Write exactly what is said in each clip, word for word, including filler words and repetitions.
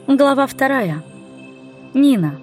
Глава вторая. Нина.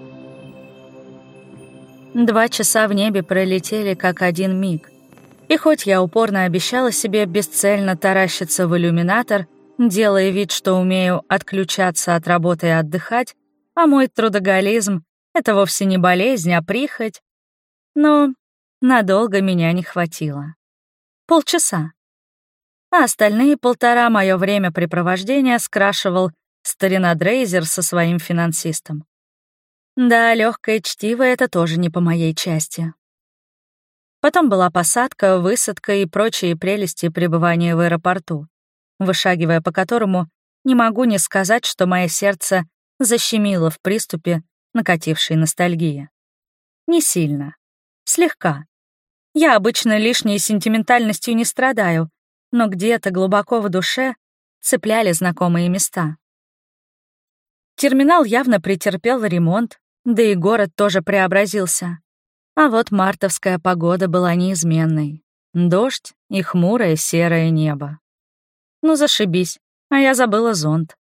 Два часа в небе пролетели как один миг. И хоть я упорно обещала себе бесцельно таращиться в иллюминатор, делая вид, что умею отключаться от работы и отдыхать, а мой трудоголизм — это вовсе не болезнь, а прихоть, но надолго меня не хватило. Полчаса. А остальные полтора мое времяпрепровождения скрашивал старина Дрейзер со своим финансистом. Да, легкое чтиво — это тоже не по моей части. Потом была посадка, высадка и прочие прелести пребывания в аэропорту, вышагивая по которому не могу не сказать, что мое сердце защемило в приступе накатившей ностальгии. Не сильно. Слегка. Я обычно лишней сентиментальностью не страдаю, но где-то глубоко в душе цепляли знакомые места. Терминал явно претерпел ремонт, да и город тоже преобразился. А вот мартовская погода была неизменной. Дождь и хмурое серое небо. Ну, зашибись, а я забыла зонт.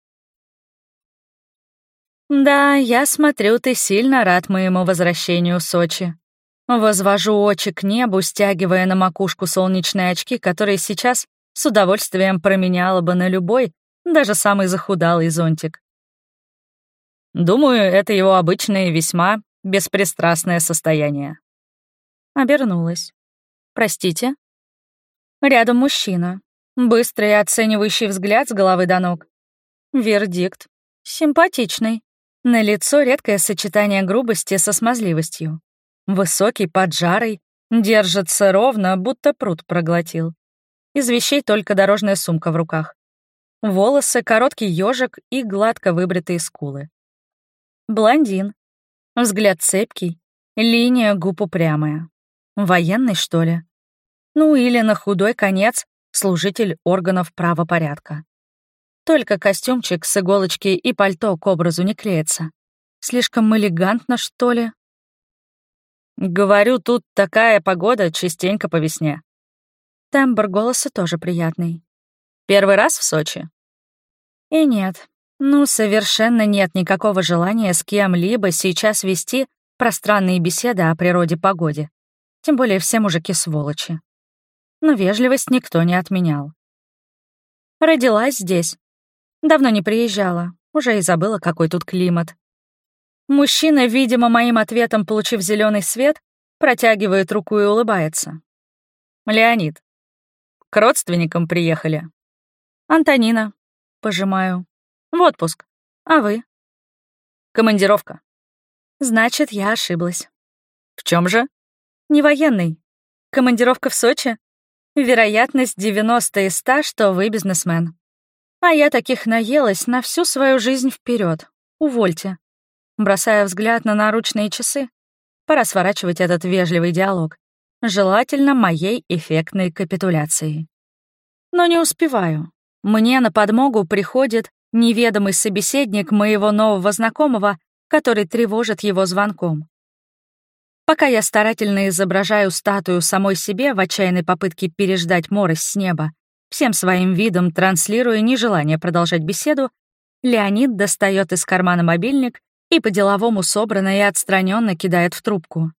Да, я смотрю, ты сильно рад моему возвращению в Сочи. Возвожу очи к небу, стягивая на макушку солнечные очки, которые сейчас с удовольствием променяла бы на любой, даже самый захудалый зонтик. Думаю, это его обычное и весьма беспристрастное состояние. Обернулась. Простите? Рядом мужчина. Быстрый оценивающий взгляд с головы до ног. Вердикт. Симпатичный. На лицо редкое сочетание грубости со смазливостью. Высокий, поджарый, держится ровно, будто пруд проглотил. Из вещей только дорожная сумка в руках. Волосы, короткий ёжик и гладко выбритые скулы. Блондин. Взгляд цепкий, линия губ упрямая. Военный, что ли? Ну или на худой конец служитель органов правопорядка. Только костюмчик с иголочки и пальто к образу не клеится. Слишком элегантно, что ли? Говорю, тут такая погода частенько по весне. Тембр голоса тоже приятный. Первый раз в Сочи? И нет. Ну, совершенно нет никакого желания с кем-либо сейчас вести пространные беседы о природе, погоде. Тем более все мужики сволочи. Но вежливость никто не отменял. Родилась здесь. Давно не приезжала, уже и забыла, какой тут климат. Мужчина, видимо, моим ответом получив зеленый свет, протягивает руку и улыбается. Леонид. К родственникам приехали. Антонина. Пожимаю. В отпуск. А вы? Командировка. Значит, я ошиблась. В чем же? Не военный. Командировка в Сочи? Вероятность девяносто из ста, что вы бизнесмен. А я таких наелась на всю свою жизнь вперед. Увольте. Бросая взгляд на наручные часы, пора сворачивать этот вежливый диалог. Желательно моей эффектной капитуляцией. Но не успеваю. Мне на подмогу приходит неведомый собеседник моего нового знакомого, который тревожит его звонком. Пока я старательно изображаю статую самой себе в отчаянной попытке переждать морось с неба, всем своим видом транслируя нежелание продолжать беседу, Леонид достает из кармана мобильник и по-деловому собранно и отстраненно кидает в трубку.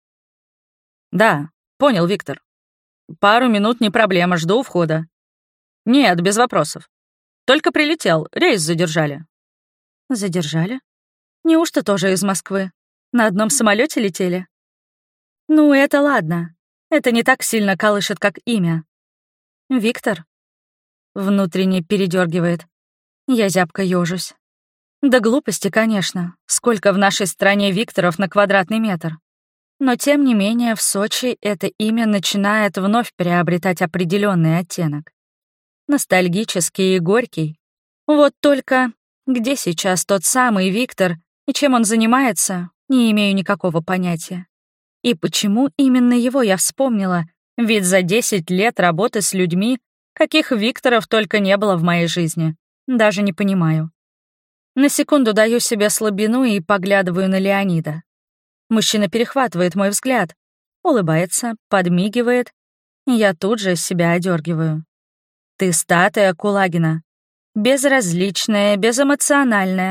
«Да, понял, Виктор. Пару минут не проблема, жду у входа». «Нет, без вопросов. Только прилетел, рейс задержали». «Задержали? Неужто тоже из Москвы? На одном самолете летели?» «Ну, это ладно. Это не так сильно колышет, как имя». «Виктор?» Внутренне передергивает. Я зябко ёжусь. Да глупости, конечно. Сколько в нашей стране Викторов на квадратный метр. Но тем не менее в Сочи это имя начинает вновь приобретать определенный оттенок. Ностальгический и горький. Вот только где сейчас тот самый Виктор и чем он занимается, не имею никакого понятия. И почему именно его я вспомнила, ведь за десять лет работы с людьми, каких Викторов только не было в моей жизни, даже не понимаю. На секунду даю себе слабину и поглядываю на Леонида. Мужчина перехватывает мой взгляд, улыбается, подмигивает, и я тут же себя одергиваю. Ты статуя Кулагина. Безразличная, безэмоциональная,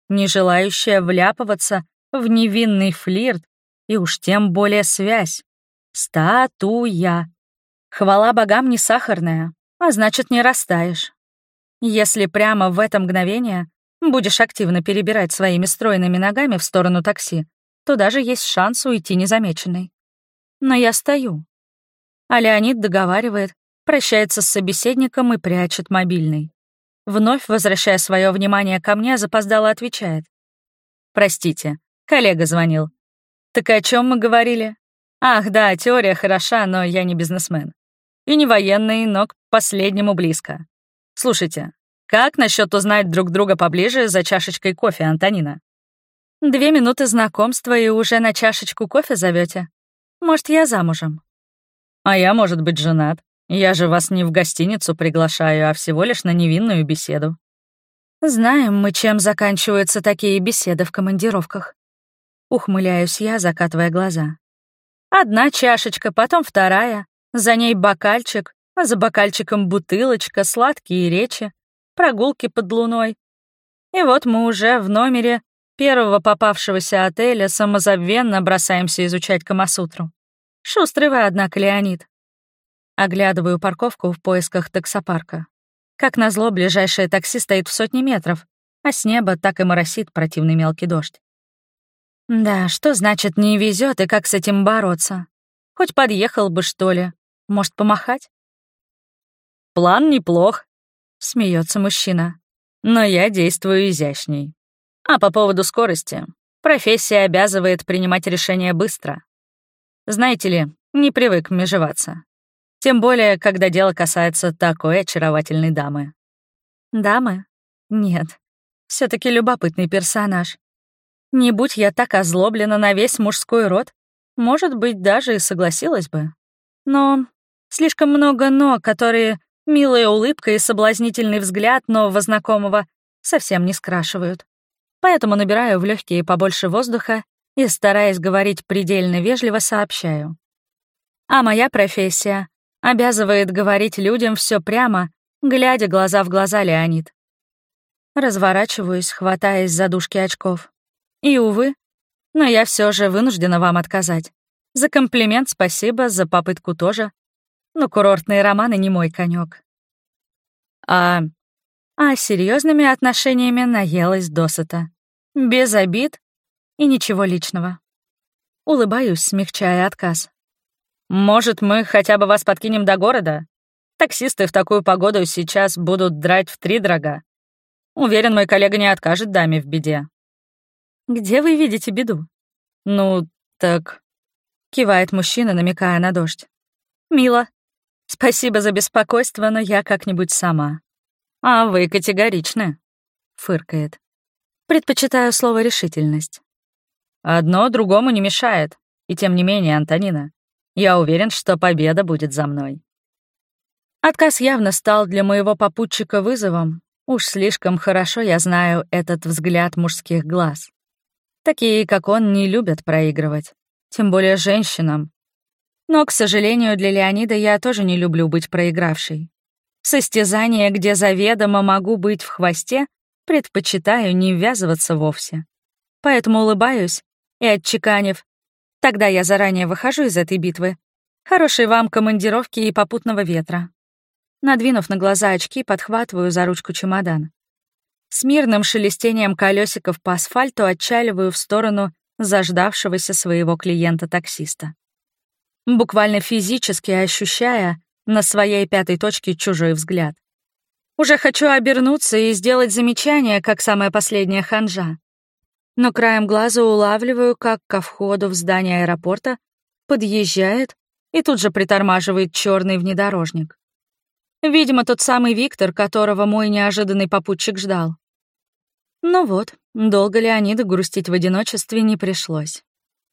не желающая вляпываться в невинный флирт и уж тем более связь. Статуя. Хвала богам не сахарная, а значит, не растаешь. Если прямо в это мгновение будешь активно перебирать своими стройными ногами в сторону такси, то даже есть шанс уйти незамеченной. Но я стою. А Леонид договаривает, прощается с собеседником и прячет мобильный. Вновь, возвращая свое внимание ко мне, запоздало отвечает. «Простите, коллега звонил». «Так о чем мы говорили?» «Ах, да, теория хороша, но я не бизнесмен. И не военный, но к последнему близко. Слушайте, как насчет узнать друг друга поближе за чашечкой кофе, Антонина?» «Две минуты знакомства и уже на чашечку кофе зовете? Может, я замужем?» «А я, может быть, женат. Я же вас не в гостиницу приглашаю, а всего лишь на невинную беседу». «Знаем мы, чем заканчиваются такие беседы в командировках». Ухмыляюсь я, закатывая глаза. Одна чашечка, потом вторая, за ней бокальчик, а за бокальчиком бутылочка, сладкие речи, прогулки под луной. И вот мы уже в номере первого попавшегося отеля самозабвенно бросаемся изучать Камасутру. Шустрый вы, однако, Леонид. Оглядываю парковку в поисках таксопарка. Как назло, ближайшее такси стоит в сотне метров, а с неба так и моросит противный мелкий дождь. Да, что значит «не везет» и как с этим бороться? Хоть подъехал бы, что ли. Может, помахать? «План неплох», — смеется мужчина. «Но я действую изящней. А по поводу скорости. Профессия обязывает принимать решения быстро. Знаете ли, не привык межеваться. Тем более, когда дело касается такой очаровательной дамы». «Дамы? Нет. все таки любопытный персонаж. Не будь я так озлоблена на весь мужской род, может быть, даже и согласилась бы. Но слишком много «но», которые милая улыбка и соблазнительный взгляд нового знакомого совсем не скрашивают. Поэтому набираю в легкие побольше воздуха и, стараясь говорить предельно вежливо, сообщаю. А моя профессия обязывает говорить людям все прямо, глядя глаза в глаза, Леонид. Разворачиваюсь, хватаясь за дужки очков. И, увы, но я все же вынуждена вам отказать. За комплимент спасибо, за попытку тоже. Но курортные романы не мой конек. А... а серьезными отношениями наелась досыта. Без обид и ничего личного. Улыбаюсь, смягчая отказ. «Может, мы хотя бы вас подкинем до города? Таксисты в такую погоду сейчас будут драть втридорога. Уверен, мой коллега не откажет даме в беде». «Где вы видите беду?» «Ну, так...» — кивает мужчина, намекая на дождь. «Мило. Спасибо за беспокойство, но я как-нибудь сама». «А вы категоричны», — фыркает. Предпочитаю слово «решительность». «Одно другому не мешает. И тем не менее, Антонина, я уверен, что победа будет за мной». Отказ явно стал для моего попутчика вызовом. Уж слишком хорошо я знаю этот взгляд мужских глаз. Такие, как он, не любят проигрывать, тем более женщинам. Но, к сожалению, для Леонида я тоже не люблю быть проигравшей. Состязание, где заведомо могу быть в хвосте, предпочитаю не ввязываться вовсе. Поэтому улыбаюсь и, отчеканив, тогда я заранее выхожу из этой битвы. Хорошей вам командировки и попутного ветра. Надвинув на глаза очки, подхватываю за ручку чемодан. С мирным шелестением колесиков по асфальту отчаливаю в сторону заждавшегося своего клиента-таксиста. Буквально физически ощущая на своей пятой точке чужой взгляд. Уже хочу обернуться и сделать замечание, как самая последняя ханжа. Но краем глаза улавливаю, как ко входу в здание аэропорта подъезжает и тут же притормаживает черный внедорожник. Видимо, тот самый Виктор, которого мой неожиданный попутчик ждал. Ну вот, долго Леониду грустить в одиночестве не пришлось.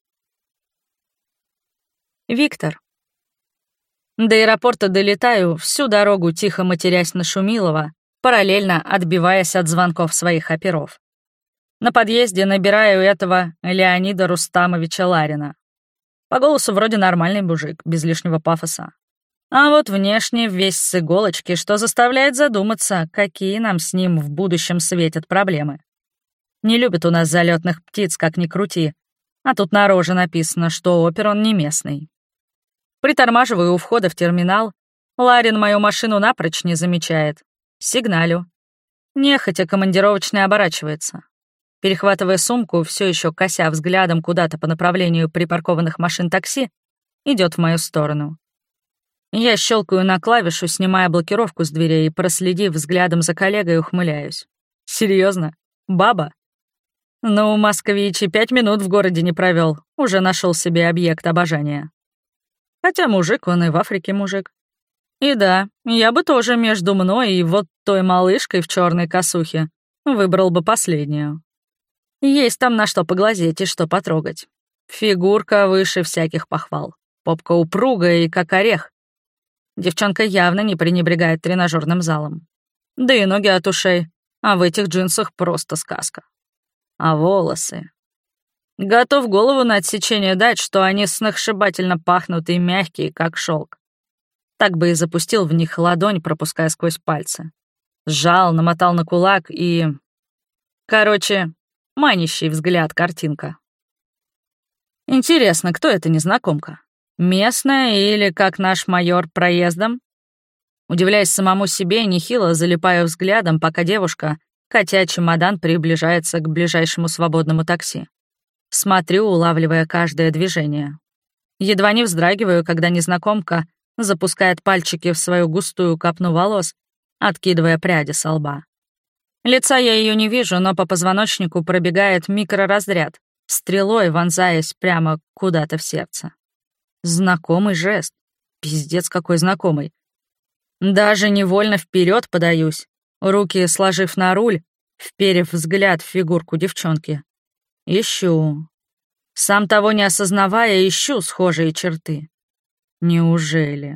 Виктор. До аэропорта долетаю, всю дорогу тихо матерясь на Шумилова, параллельно отбиваясь от звонков своих оперов. На подъезде набираю этого Леонида Рустамовича Ларина. По голосу вроде нормальный мужик, без лишнего пафоса. А вот внешне весь с иголочки, что заставляет задуматься, какие нам с ним в будущем светят проблемы. Не любят у нас залетных птиц, как ни крути. А тут на роже написано, что опер он не местный. Притормаживаю у входа в терминал. Ларин мою машину напрочь не замечает. Сигналю. Нехотя командировочный оборачивается. Перехватывая сумку, все еще кося взглядом куда-то по направлению припаркованных машин такси, идет в мою сторону. Я щелкаю на клавишу, снимая блокировку с дверей и, проследив взглядом за коллегой, ухмыляюсь. Серьезно? Баба? Ну, Москвич и пять минут в городе не провел, уже нашел себе объект обожания. Хотя мужик, он и в Африке мужик. И да, я бы тоже между мной и вот той малышкой в черной косухе выбрал бы последнюю. Есть там на что поглазеть и что потрогать. Фигурка выше всяких похвал. Попка упругая и как орех. Девчонка явно не пренебрегает тренажерным залом. Да и ноги от ушей, а в этих джинсах просто сказка. А волосы... Готов голову на отсечение дать, что они сногсшибательно пахнут и мягкие, как шелк. Так бы и запустил в них ладонь, пропуская сквозь пальцы. Сжал, намотал на кулак и... Короче, манящий взгляд картинка. Интересно, кто эта незнакомка? Местная или, как наш майор, проездом? Удивляясь самому себе, нехило залипаю взглядом, пока девушка, катя чемодан, приближается к ближайшему свободному такси. Смотрю, улавливая каждое движение. Едва не вздрагиваю, когда незнакомка запускает пальчики в свою густую копну волос, откидывая пряди со лба. Лица я ее не вижу, но по позвоночнику пробегает микроразряд, стрелой вонзаясь прямо куда-то в сердце. Знакомый жест. Пиздец, какой знакомый. Даже невольно вперед подаюсь, руки сложив на руль, вперев взгляд в фигурку девчонки. Ищу. Сам того не осознавая, ищу схожие черты. Неужели?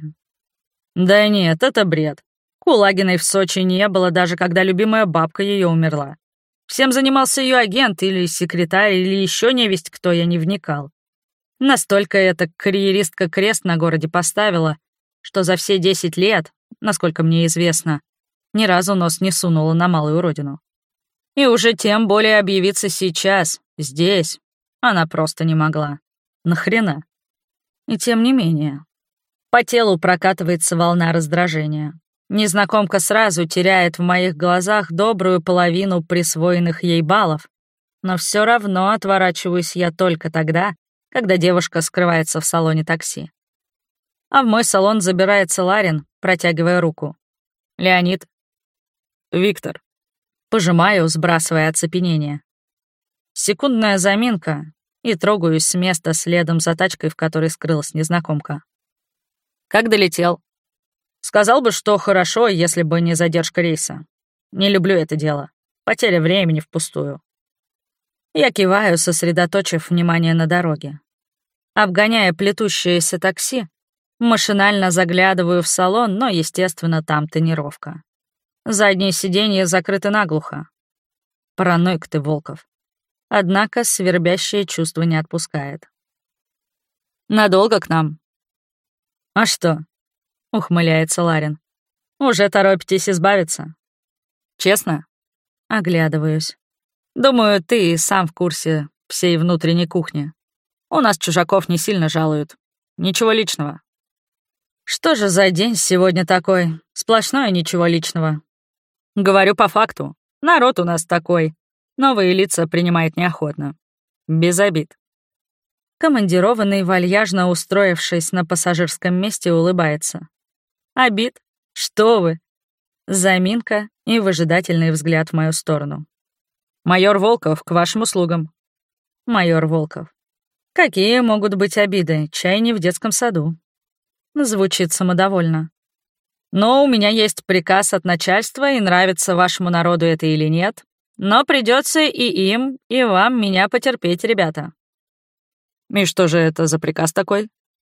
Да нет, это бред. Кулагиной в Сочи не было, даже когда любимая бабка ее умерла. Всем занимался ее агент или секретарь, или еще невесть, кто, я не вникал. Настолько эта карьеристка крест на городе поставила, что за все десять лет, насколько мне известно, ни разу нос не сунула на малую родину. И уже тем более объявиться сейчас, здесь, она просто не могла. Нахрена? И тем не менее. По телу прокатывается волна раздражения. Незнакомка сразу теряет в моих глазах добрую половину присвоенных ей баллов, но все равно отворачиваюсь я только тогда, когда девушка скрывается в салоне такси. А в мой салон забирается Ларин, протягивая руку. «Леонид». «Виктор». Пожимаю, сбрасывая оцепенение. Секундная заминка, и трогаюсь с места следом за тачкой, в которой скрылась незнакомка. «Как долетел?» «Сказал бы, что хорошо, если бы не задержка рейса. Не люблю это дело. Потеря времени впустую». Я киваю, сосредоточив внимание на дороге. Обгоняя плетущееся такси, машинально заглядываю в салон, но, естественно, там тонировка. Задние сиденья закрыты наглухо. Параноик ты, Волков. Однако свербящее чувство не отпускает. «Надолго к нам?» «А что?» — ухмыляется Ларин. «Уже торопитесь избавиться?» «Честно?» — оглядываюсь. «Думаю, ты и сам в курсе всей внутренней кухни. У нас чужаков не сильно жалуют. Ничего личного». «Что же за день сегодня такой? Сплошное ничего личного». «Говорю по факту. Народ у нас такой. Новые лица принимает неохотно. Без обид». Командированный, вальяжно устроившись на пассажирском месте, улыбается. «Обид? Что вы?» Заминка и выжидательный взгляд в мою сторону. «Майор Волков, к вашим услугам». «Майор Волков. Какие могут быть обиды? Чай не в детском саду». Звучит самодовольно. «Но у меня есть приказ от начальства, и нравится вашему народу это или нет, но придется и им, и вам меня потерпеть, ребята». «И что же это за приказ такой?»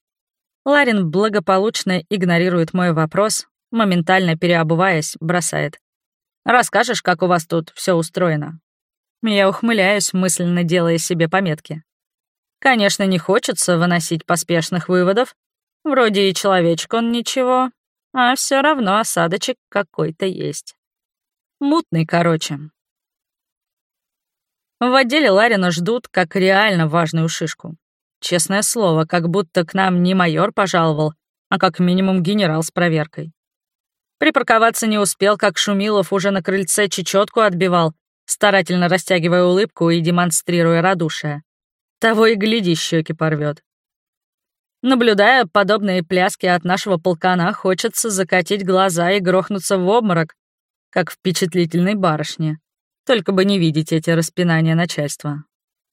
Ларин благополучно игнорирует мой вопрос, моментально переобуваясь, бросает. «Расскажешь, как у вас тут все устроено?» Я ухмыляюсь, мысленно делая себе пометки. Конечно, не хочется выносить поспешных выводов. Вроде и человечек он ничего, а все равно осадочек какой-то есть. Мутный, короче. В отделе Ларина ждут как реально важную шишку. Честное слово, как будто к нам не майор пожаловал, а как минимум генерал с проверкой. Припарковаться не успел, как Шумилов уже на крыльце чечетку отбивал, старательно растягивая улыбку и демонстрируя радушие. Того и гляди, щеки порвет. Наблюдая подобные пляски от нашего полкана, хочется закатить глаза и грохнуться в обморок, как впечатлительной барышне. Только бы не видеть эти распинания начальства.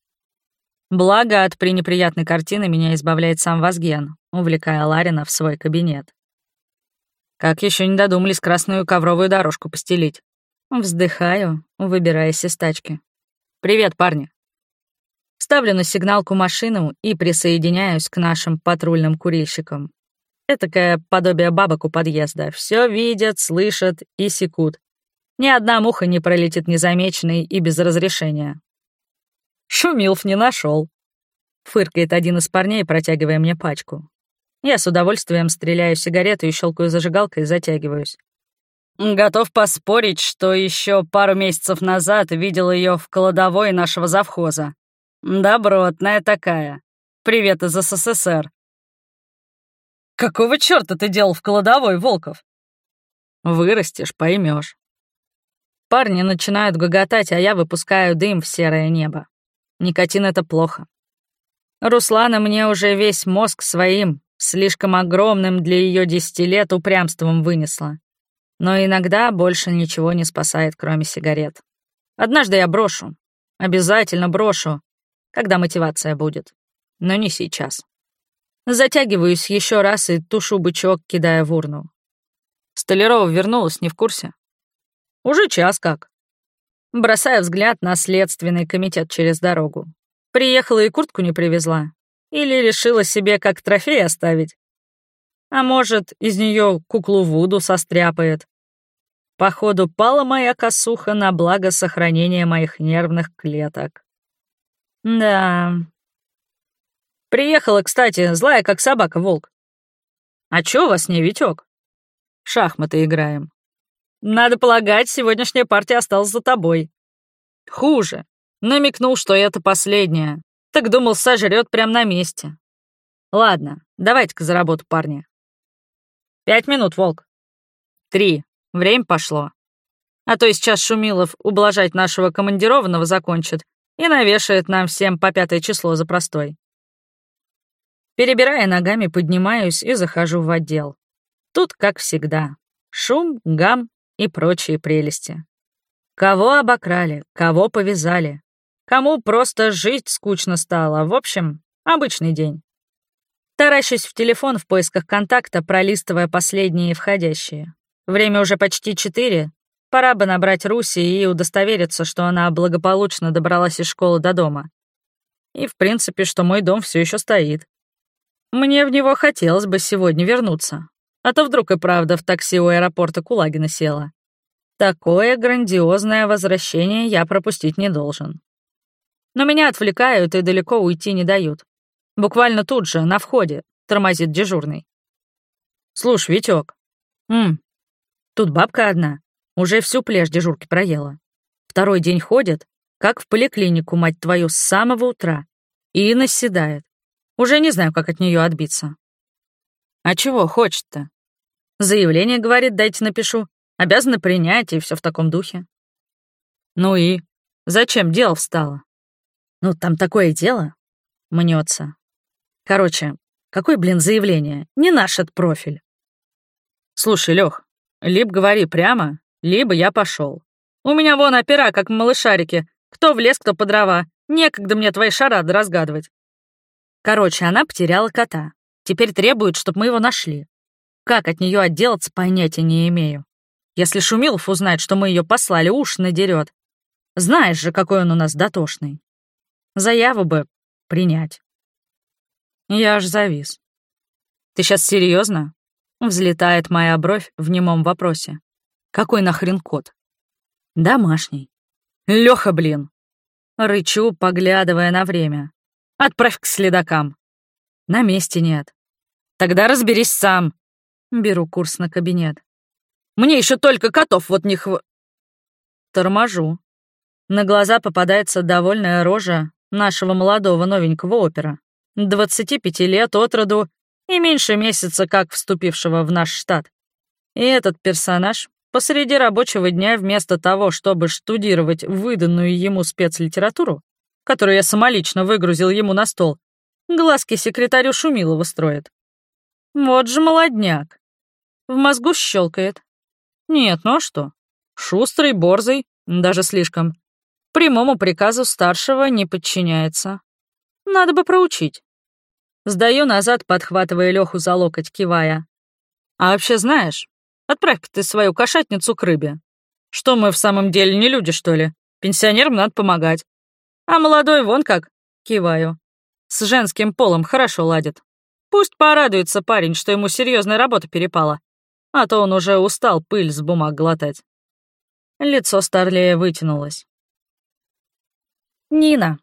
Благо, от пренеприятной картины меня избавляет сам Вазген, увлекая Ларина в свой кабинет. Как еще не додумались красную ковровую дорожку постелить. Вздыхаю, выбираясь из тачки. «Привет, парни». Ставлю на сигналку машину и присоединяюсь к нашим патрульным курильщикам. Этакое подобие бабок у подъезда. Все видят, слышат и секут. Ни одна муха не пролетит незамеченной и без разрешения. «Шумилов не нашел», — фыркает один из парней, протягивая мне пачку. Я с удовольствием стреляю сигарету и щелкаю зажигалкой и затягиваюсь. Готов поспорить, что еще пару месяцев назад видел ее в кладовой нашего завхоза. Добротная такая. Привет из СССР. Какого черта ты делал в кладовой, Волков? Вырастешь, поймешь. Парни начинают гоготать, а я выпускаю дым в серое небо. Никотин — это плохо. Руслана мне уже весь мозг своим, слишком огромным для ее десяти лет, упрямством вынесла. Но иногда больше ничего не спасает, кроме сигарет. Однажды я брошу. Обязательно брошу, когда мотивация будет. Но не сейчас. Затягиваюсь еще раз и тушу бычок, кидая в урну. Столярова вернулась, не в курсе? Уже час как. Бросая взгляд на следственный комитет через дорогу. Приехала и куртку не привезла. Или решила себе как трофей оставить. А может, из нее куклу Вуду состряпает. Походу, пала моя косуха на благо сохранения моих нервных клеток. Да. Приехала, кстати, злая как собака, волк. А чё у вас с ней, Витёк? Шахматы играем. Надо полагать, сегодняшняя партия осталась за тобой. Хуже. Намекнул, что это последняя. Так думал, сожрет прямо на месте. Ладно, давайте-ка за работу, парни. Пять минут, волк. Три. Время пошло. А то и сейчас Шумилов ублажать нашего командированного закончит и навешает нам всем по пятое число за простой. Перебирая ногами, поднимаюсь и захожу в отдел. Тут, как всегда, шум, гам и прочие прелести. Кого обокрали, кого повязали, кому просто жить скучно стало. В общем, обычный день. Таращусь в телефон в поисках контакта, пролистывая последние входящие. Время уже почти четыре. Пора бы набрать Руси и удостовериться, что она благополучно добралась из школы до дома. И, в принципе, что мой дом все еще стоит. Мне в него хотелось бы сегодня вернуться. А то вдруг и правда в такси у аэропорта Кулагина села. Такое грандиозное возвращение я пропустить не должен. Но меня отвлекают и далеко уйти не дают. Буквально тут же, на входе, тормозит дежурный. Слушай, Витёк. М, тут бабка одна. Уже всю пляж дежурки проела. Второй день ходит, как в поликлинику, мать твою, с самого утра. И наседает. Уже не знаю, как от нее отбиться. А чего хочет-то? Заявление, говорит, дайте напишу. Обязана принять, и все в таком духе. Ну и? Зачем дело встало? Ну, там такое дело. Мнется. Короче, какое, блин, заявление? Не наш этот профиль. Слушай, Лёх, либо говори прямо, либо я пошел. У меня вон опера, как малышарики. Кто в лес, кто по дрова. Некогда мне твои шарады разгадывать. Короче, она потеряла кота. Теперь требует, чтобы мы его нашли. Как от нее отделаться, понятия не имею. Если Шумилов узнает, что мы ее послали, уж надерет. Знаешь же, какой он у нас дотошный. Заяву бы принять. Я аж завис. Ты сейчас серьезно? Взлетает моя бровь в немом вопросе. Какой нахрен кот? Домашний. Лёха, блин. Рычу, поглядывая на время. Отправь к следакам. На месте нет. Тогда разберись сам. Беру курс на кабинет. Мне еще только котов вот не хв... Торможу. На глаза попадается довольная рожа нашего молодого новенького опера, двадцати пяти лет от роду и меньше месяца как вступившего в наш штат. И этот персонаж посреди рабочего дня вместо того, чтобы штудировать выданную ему спецлитературу, которую я самолично выгрузил ему на стол, глазки секретарю Шумилова строит. Вот же молодняк. В мозгу щелкает. Нет, ну а что? Шустрый, борзый, даже слишком. Прямому приказу старшего не подчиняется. Надо бы проучить. Сдаю назад, подхватывая Лёху за локоть, кивая. А вообще знаешь, отправь-ка ты свою кошатницу к рыбе. Что мы в самом деле не люди, что ли? Пенсионерам надо помогать. А молодой вон как, киваю. С женским полом хорошо ладит. Пусть порадуется парень, что ему серьезная работа перепала, а то он уже устал пыль с бумаг глотать. Лицо Старлея вытянулось. Нина.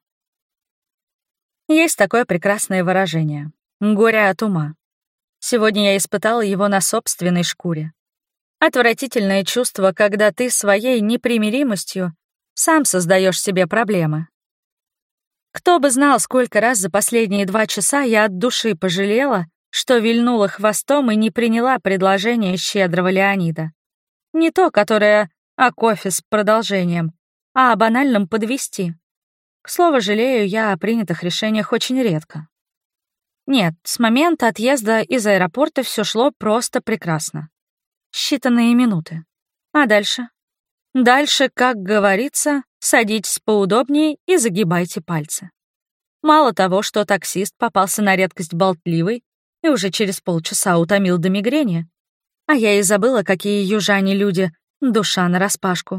Есть такое прекрасное выражение. Горе от ума. Сегодня я испытала его на собственной шкуре. Отвратительное чувство, когда ты своей непримиримостью сам создаешь себе проблемы. Кто бы знал, сколько раз за последние два часа я от души пожалела, что вильнула хвостом и не приняла предложение щедрого Леонида. Не то, которое о кофе с продолжением, а о банальном подвести. К слову, жалею я о принятых решениях очень редко. Нет, с момента отъезда из аэропорта все шло просто прекрасно. Считанные минуты. А дальше? Дальше, как говорится, садитесь поудобнее и загибайте пальцы. Мало того, что таксист попался на редкость болтливый и уже через полчаса утомил до мигрени, а я и забыла, какие южане люди, душа нараспашку.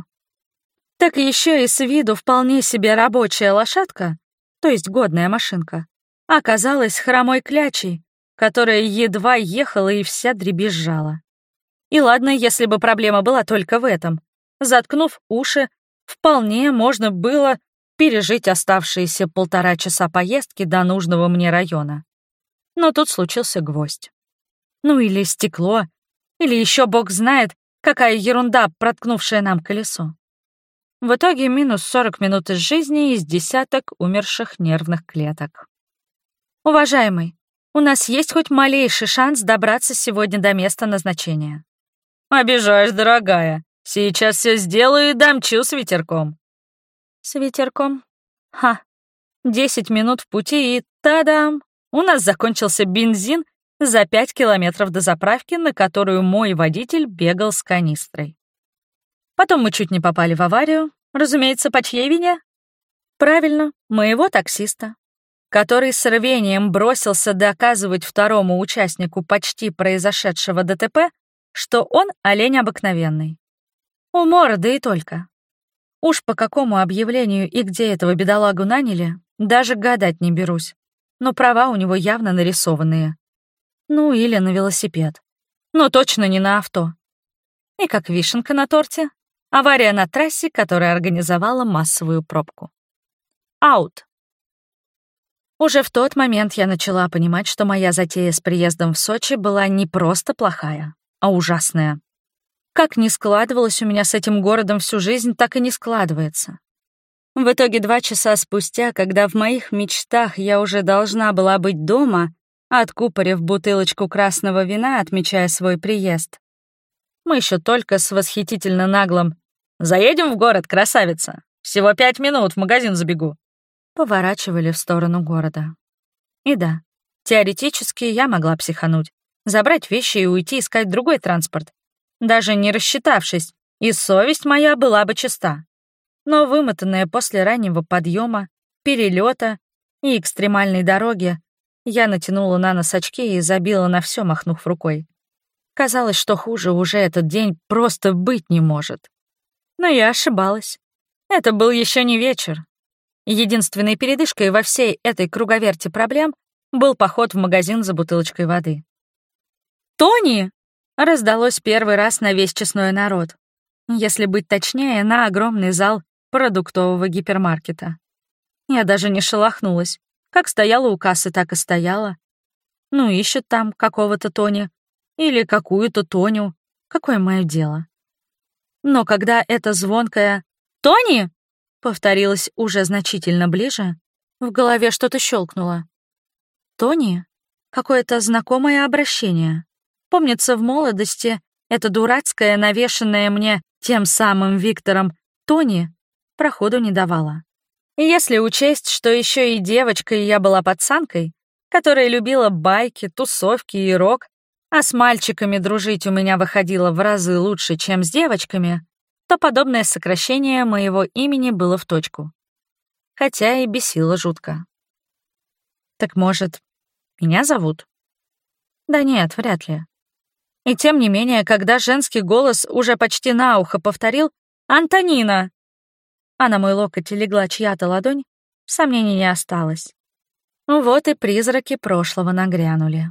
Так еще и с виду вполне себе рабочая лошадка, то есть годная машинка, оказалась хромой клячей, которая едва ехала и вся дребезжала. И ладно, если бы проблема была только в этом. Заткнув уши, вполне можно было пережить оставшиеся полтора часа поездки до нужного мне района. Но тут случился гвоздь. Ну или стекло, или еще бог знает, какая ерунда, проткнувшая нам колесо. В итоге минус сорок минут из жизни из десяток умерших нервных клеток. Уважаемый, у нас есть хоть малейший шанс добраться сегодня до места назначения? Обижаешь, дорогая. Сейчас все сделаю и домчу с ветерком. С ветерком? Ха. Десять минут в пути и та-дам! У нас закончился бензин за пять километров до заправки, на которую мой водитель бегал с канистрой. Потом мы чуть не попали в аварию, разумеется, по чьей вине? Правильно, моего таксиста, который с рвением бросился доказывать второму участнику почти произошедшего ДТП, что он олень обыкновенный. Умора, да и только. Уж по какому объявлению и где этого бедолагу наняли, даже гадать не берусь. Но права у него явно нарисованные. Ну или на велосипед. Но точно не на авто. И как вишенка на торте, авария на трассе, которая организовала массовую пробку. Аут. Уже в тот момент я начала понимать, что моя затея с приездом в Сочи была не просто плохая, а ужасная. Как ни складывалось у меня с этим городом всю жизнь, так и не складывается. В итоге два часа спустя, когда в моих мечтах я уже должна была быть дома, откупорив бутылочку красного вина, отмечая свой приезд, мы еще только с восхитительно наглым «Заедем в город, красавица! Всего пять минут, в магазин забегу!» поворачивали в сторону города. И да, теоретически я могла психануть, забрать вещи и уйти искать другой транспорт, даже не рассчитавшись, и совесть моя была бы чиста. Но вымотанная после раннего подъема, перелета и экстремальной дороги, я натянула на нос очки и забила на все, махнув рукой. Казалось, что хуже уже этот день просто быть не может. Но я ошибалась. Это был еще не вечер. Единственной передышкой во всей этой круговерти проблем был поход в магазин за бутылочкой воды. «Тони!» — раздалось первый раз на весь честной народ. Если быть точнее, на огромный зал продуктового гипермаркета. Я даже не шелохнулась. Как стояла у кассы, так и стояла. Ну, ищет там какого-то Тони. Или какую-то Тоню. Какое мое дело? Но когда это звонкое «Тони!» повторилось уже значительно ближе, в голове что-то щелкнуло. Тони? Какое-то знакомое обращение. Помнится, в молодости это дурацкое, навешанное мне тем самым Виктором Тони, проходу не давало. И если учесть, что еще и девочкой я была пацанкой, которая любила байки, тусовки и рок, а с мальчиками дружить у меня выходило в разы лучше, чем с девочками, то подобное сокращение моего имени было в точку. Хотя и бесило жутко. Так может, меня зовут? Да нет, вряд ли. И тем не менее, когда женский голос уже почти на ухо повторил «Антонина!», а на мой локоть легла чья-то ладонь, сомнений не осталось. Вот и призраки прошлого нагрянули.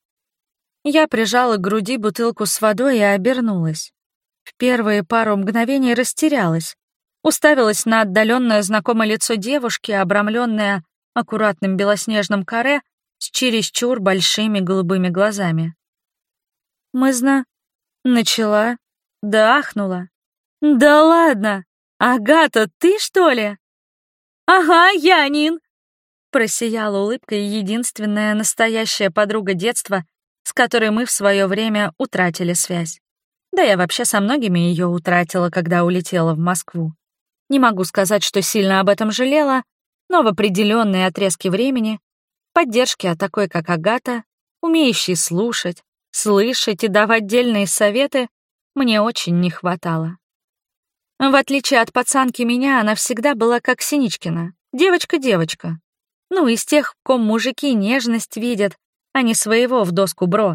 Я прижала к груди бутылку с водой и обернулась. В первые пару мгновений растерялась, уставилась на отдаленное знакомое лицо девушки, обрамленное аккуратным белоснежным каре с чересчур большими голубыми глазами. Мы зна... Начала, да ахнула. «Да ладно! Агата, ты, что ли?» «Ага, я, Нин!» Просияла улыбкой единственная настоящая подруга детства, с которой мы в свое время утратили связь. Да я вообще со многими ее утратила, когда улетела в Москву. Не могу сказать, что сильно об этом жалела, но в определенные отрезки времени поддержки от такой, как Агата, умеющей слушать, слышать и давать дельные советы, мне очень не хватало. В отличие от пацанки меня, она всегда была как Синичкина, девочка-девочка. Ну, из тех, в ком мужики нежность видят, а не своего в доску бро.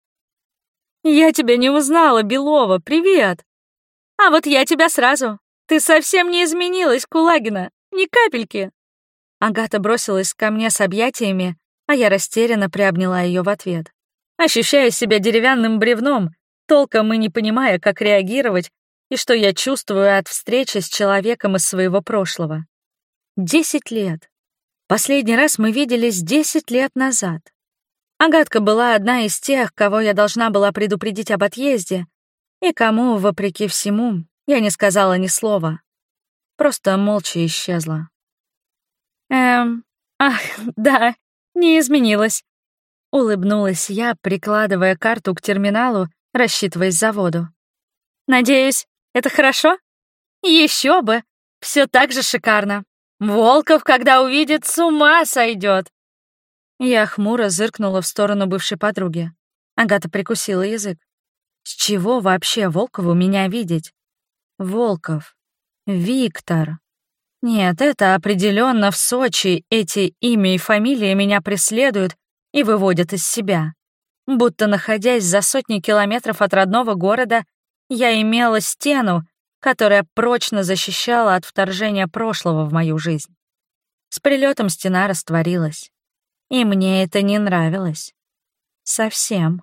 «Я тебя не узнала, Белова, привет!» «А вот я тебя сразу. Ты совсем не изменилась, Кулагина, ни капельки!» Агата бросилась ко мне с объятиями, а я растерянно приобняла ее в ответ. Ощущая себя деревянным бревном, толком и не понимая, как реагировать и что я чувствую от встречи с человеком из своего прошлого. Десять лет. Последний раз мы виделись десять лет назад. Агатка была одна из тех, кого я должна была предупредить об отъезде, и кому, вопреки всему, я не сказала ни слова. Просто молча исчезла. Эм, ах, да, не изменилась. Улыбнулась я, прикладывая карту к терминалу, рассчитываясь за воду. Надеюсь, это хорошо? Еще бы! Все так же шикарно. Волков, когда увидит, с ума сойдет. Я хмуро зыркнула в сторону бывшей подруги. Агата прикусила язык. С чего вообще Волкову меня видеть? Волков. Виктор. Нет, это определенно в Сочи эти имя и фамилия меня преследуют и выводят из себя. Будто, находясь за сотни километров от родного города, я имела стену, которая прочно защищала от вторжения прошлого в мою жизнь. С прилетом стена растворилась. И мне это не нравилось. Совсем.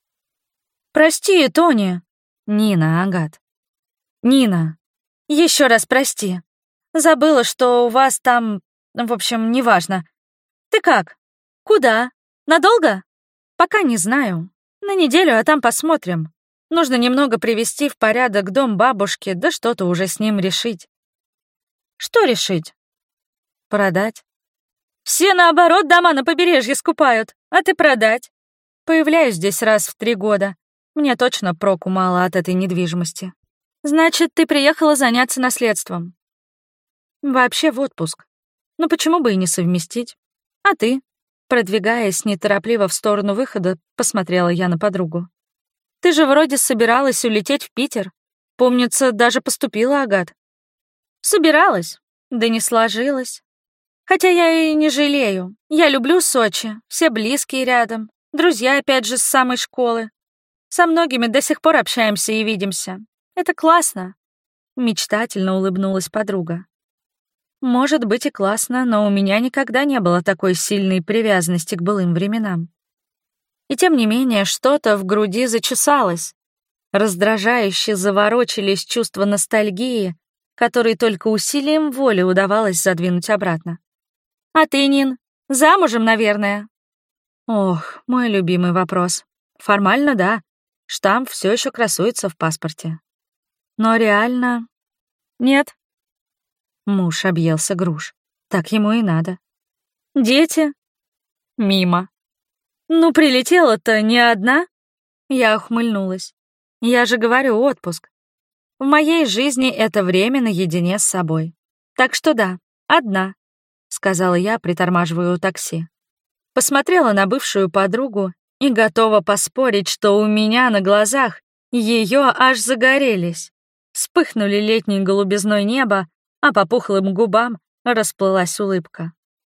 «Прости, Тони!» «Нина, Агат». «Нина, еще раз прости. Забыла, что у вас там... В общем, неважно. Ты как? Куда? Надолго? Пока не знаю. На неделю, а там посмотрим. Нужно немного привести в порядок дом бабушки, да что-то уже с ним решить». «Что решить?» «Продать». «Все, наоборот, дома на побережье скупают, а ты продать». «Появляюсь здесь раз в три года. Мне точно проку мало от этой недвижимости». «Значит, ты приехала заняться наследством?» «Вообще в отпуск. Но почему бы и не совместить? А ты?» Продвигаясь неторопливо в сторону выхода, посмотрела я на подругу. «Ты же вроде собиралась улететь в Питер. Помнится, даже поступила, Агат». «Собиралась, да не сложилось. Хотя я и не жалею. Я люблю Сочи, все близкие рядом, друзья опять же с самой школы. Со многими до сих пор общаемся и видимся. Это классно», — мечтательно улыбнулась подруга. «Может быть и классно, но у меня никогда не было такой сильной привязанности к былым временам. И тем не менее что-то в груди зачесалось. Раздражающе заворочились чувства ностальгии, которые только усилием воли удавалось задвинуть обратно. «А ты, Нин, замужем, наверное?» Ох, мой любимый вопрос. Формально, да. Штамп все еще красуется в паспорте. Но реально... Нет. Муж объелся груш. Так ему и надо. Дети? Мимо. Ну, прилетела-то не одна? Я ухмыльнулась. Я же говорю, отпуск. В моей жизни это время наедине с собой. Так что да, одна, сказала я, притормаживая у такси. Посмотрела на бывшую подругу и готова поспорить, что у меня на глазах ее аж загорелись. Вспыхнули летней голубизной небо, а по пухлым губам расплылась улыбка.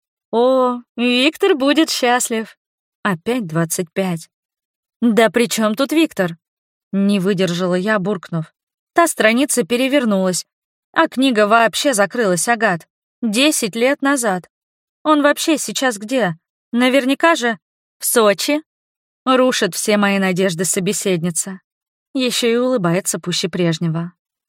О, Виктор будет счастлив. Опять двадцать пять. Да при чем тут Виктор? Не выдержала я, буркнув. Та страница перевернулась, а книга вообще закрылась, Агат. Десять лет назад. Он вообще сейчас где? Наверняка же в Сочи. Рушит все мои надежды собеседница. Еще и улыбается пуще прежнего.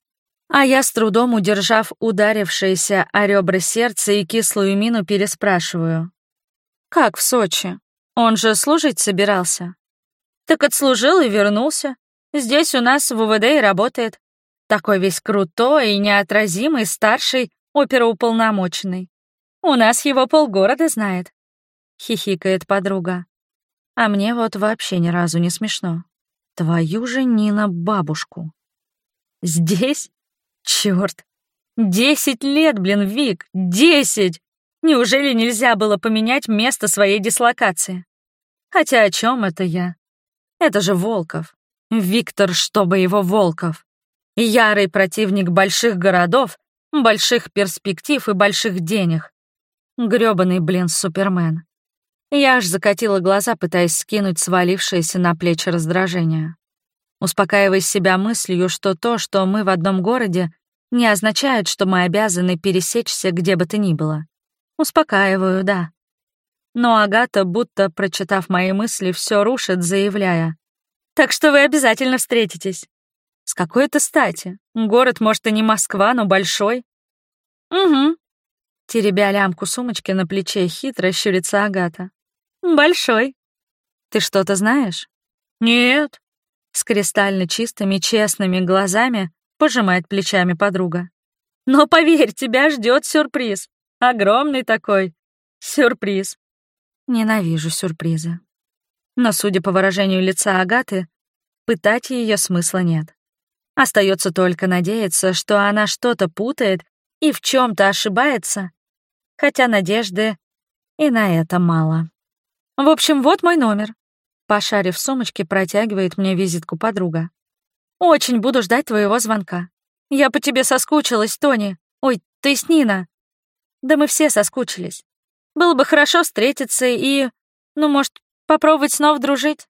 А я, с трудом удержав ударившееся о ребра сердце и кислую мину, переспрашиваю. «Как в Сочи? Он же служить собирался?» «Так отслужил и вернулся. Здесь у нас в УВД и работает. Такой весь крутой и неотразимый старший оперуполномоченный. У нас его полгорода знает», — хихикает подруга. А мне вот вообще ни разу не смешно. Твою же, Нина, бабушку. Здесь? Чёрт. Десять лет, блин, Вик, десять! Неужели нельзя было поменять место своей дислокации? Хотя о чем это я? Это же Волков. Виктор, чтобы его Волков. Ярый противник больших городов, больших перспектив и больших денег. Грёбаный, блин, Супермен. Я аж закатила глаза, пытаясь скинуть свалившееся на плечи раздражение. Успокаивая себя мыслью, что то, что мы в одном городе, не означает, что мы обязаны пересечься где бы то ни было. Успокаиваю, да. Но Агата, будто прочитав мои мысли, все рушит, заявляя. «Так что вы обязательно встретитесь». «С какой-то стати? Город, может, и не Москва, но большой». «Угу». Теребя лямку сумочки на плече, хитро щурится Агата. «Большой. Ты что-то знаешь?» «Нет». С кристально чистыми, честными глазами пожимает плечами подруга. «Но поверь, тебя ждет сюрприз. Огромный такой сюрприз». Ненавижу сюрпризы. Но, судя по выражению лица Агаты, пытать ее смысла нет. Остается только надеяться, что она что-то путает и в чем-то ошибается, хотя надежды и на это мало. В общем, вот мой номер. Пошарив в сумочке, протягивает мне визитку подруга. Очень буду ждать твоего звонка. Я по тебе соскучилась, Тони. Ой, то есть Нина. Да мы все соскучились. Было бы хорошо встретиться и, ну, может, попробовать снова дружить?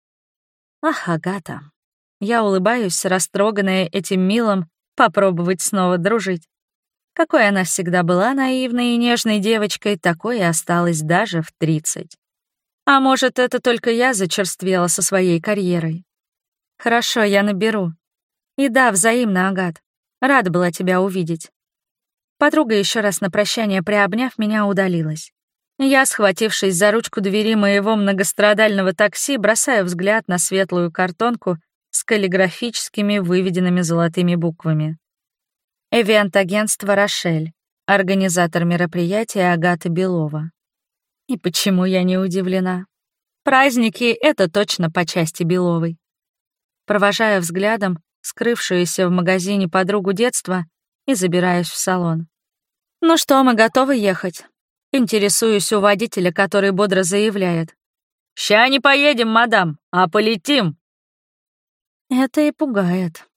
Ах, Агата. Я улыбаюсь, растроганная этим милым попробовать снова дружить. Какой она всегда была наивной и нежной девочкой, такой и осталась даже в тридцать. А может, это только я зачерствела со своей карьерой? Хорошо, я наберу. И да, взаимно, Агат. Рада была тебя увидеть. Подруга, еще раз на прощание приобняв, меня удалилась. Я, схватившись за ручку двери моего многострадального такси, бросаю взгляд на светлую картонку с каллиграфическими выведенными золотыми буквами. Эвент-агентство «Рошель», организатор мероприятия Агата Белова. И почему я не удивлена? Праздники — это точно по части Беловой. Провожаю взглядом скрывшуюся в магазине подругу детства и забираюсь в салон. «Ну что, мы готовы ехать?» Интересуюсь у водителя, который бодро заявляет. «Ща не поедем, мадам, а полетим». Это и пугает.